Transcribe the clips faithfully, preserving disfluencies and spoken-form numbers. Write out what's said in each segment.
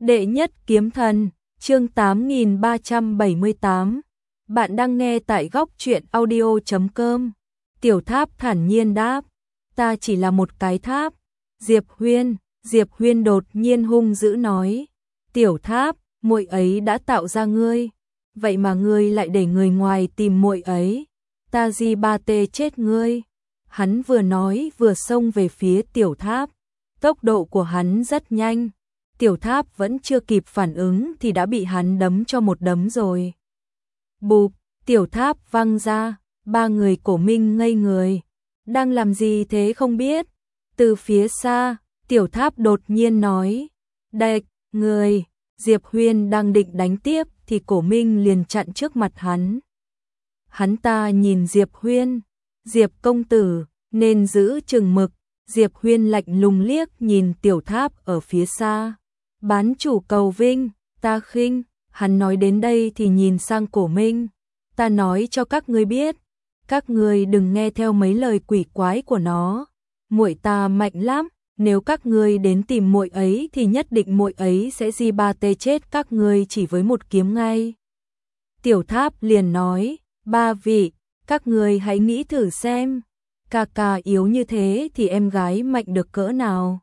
Đệ nhất kiếm thần, chương tám nghìn ba trăm bảy mươi tám. Bạn đang nghe tại góc truyện audio chấm com. Tiểu Tháp thản nhiên đáp, ta chỉ là một cái tháp. Diệp Huyên, Diệp Huyên đột nhiên hung dữ nói, Tiểu Tháp, muội ấy đã tạo ra ngươi, vậy mà ngươi lại để người ngoài tìm muội ấy, ta di ba tê chết ngươi. Hắn vừa nói vừa xông về phía Tiểu Tháp, tốc độ của hắn rất nhanh. Tiểu Tháp vẫn chưa kịp phản ứng thì đã bị hắn đấm cho một đấm rồi. Bụp, Tiểu Tháp văng ra, ba người Cổ Minh ngây người. Đang làm gì thế không biết? Từ phía xa, Tiểu Tháp đột nhiên nói, đệch, người. Diệp Huyên đang định đánh tiếp thì Cổ Minh liền chặn trước mặt hắn. Hắn ta nhìn Diệp Huyên, Diệp công tử, nên giữ chừng mực. Diệp Huyên lạnh lùng liếc nhìn Tiểu Tháp ở phía xa. Bán chủ cầu vinh, ta khinh. Hắn nói đến đây thì nhìn sang Cổ Minh. Ta nói cho các ngươi biết, các ngươi đừng nghe theo mấy lời quỷ quái của nó. Muội ta mạnh lắm, nếu các ngươi đến tìm muội ấy thì nhất định muội ấy sẽ di ba tê chết các ngươi chỉ với một kiếm ngay. Tiểu Tháp liền nói, ba vị, các ngươi hãy nghĩ thử xem, ca ca yếu như thế thì em gái mạnh được cỡ nào.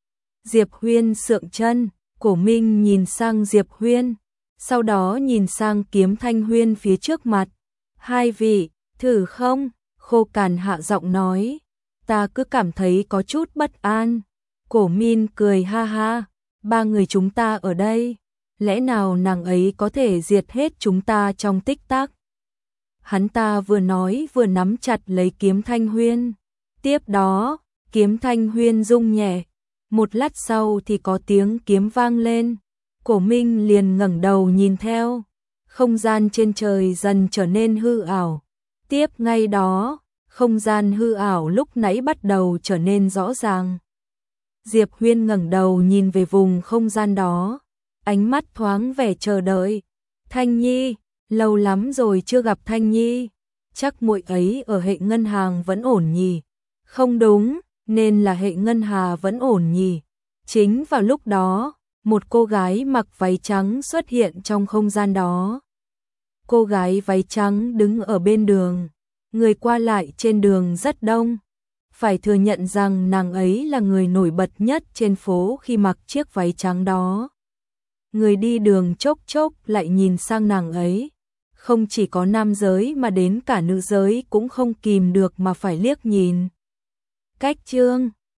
Diệp Huyên sượng chân. Cổ Minh nhìn sang Diệp Huyên, sau đó nhìn sang Kiếm Thanh Huyên phía trước mặt. Hai vị, thử không? Khô Càn hạ giọng nói, ta cứ cảm thấy có chút bất an. Cổ Minh cười ha ha, ba người chúng ta ở đây, lẽ nào nàng ấy có thể diệt hết chúng ta trong tích tắc? Hắn ta vừa nói vừa nắm chặt lấy Kiếm Thanh Huyên. Tiếp đó, Kiếm Thanh Huyên rung nhẹ. Một lát sau thì có tiếng kiếm vang lên. Cổ Minh liền ngẩng đầu nhìn theo. Không gian trên trời dần trở nên hư ảo. Tiếp ngay đó, không gian hư ảo lúc nãy bắt đầu trở nên rõ ràng. Diệp Huyên ngẩng đầu nhìn về vùng không gian đó. Ánh mắt thoáng vẻ chờ đợi. Thanh Nhi, lâu lắm rồi chưa gặp Thanh Nhi. Chắc muội ấy ở hệ ngân hàng vẫn ổn nhỉ? Không đúng. Nên là hệ ngân hà vẫn ổn nhỉ. Chính vào lúc đó, một cô gái mặc váy trắng xuất hiện trong không gian đó. Cô gái váy trắng đứng ở bên đường, người qua lại trên đường rất đông. Phải thừa nhận rằng nàng ấy là người nổi bật nhất trên phố khi mặc chiếc váy trắng đó. Người đi đường chốc chốc lại nhìn sang nàng ấy. Không chỉ có nam giới mà đến cả nữ giới cũng không kìm được mà phải liếc nhìn. Cách chương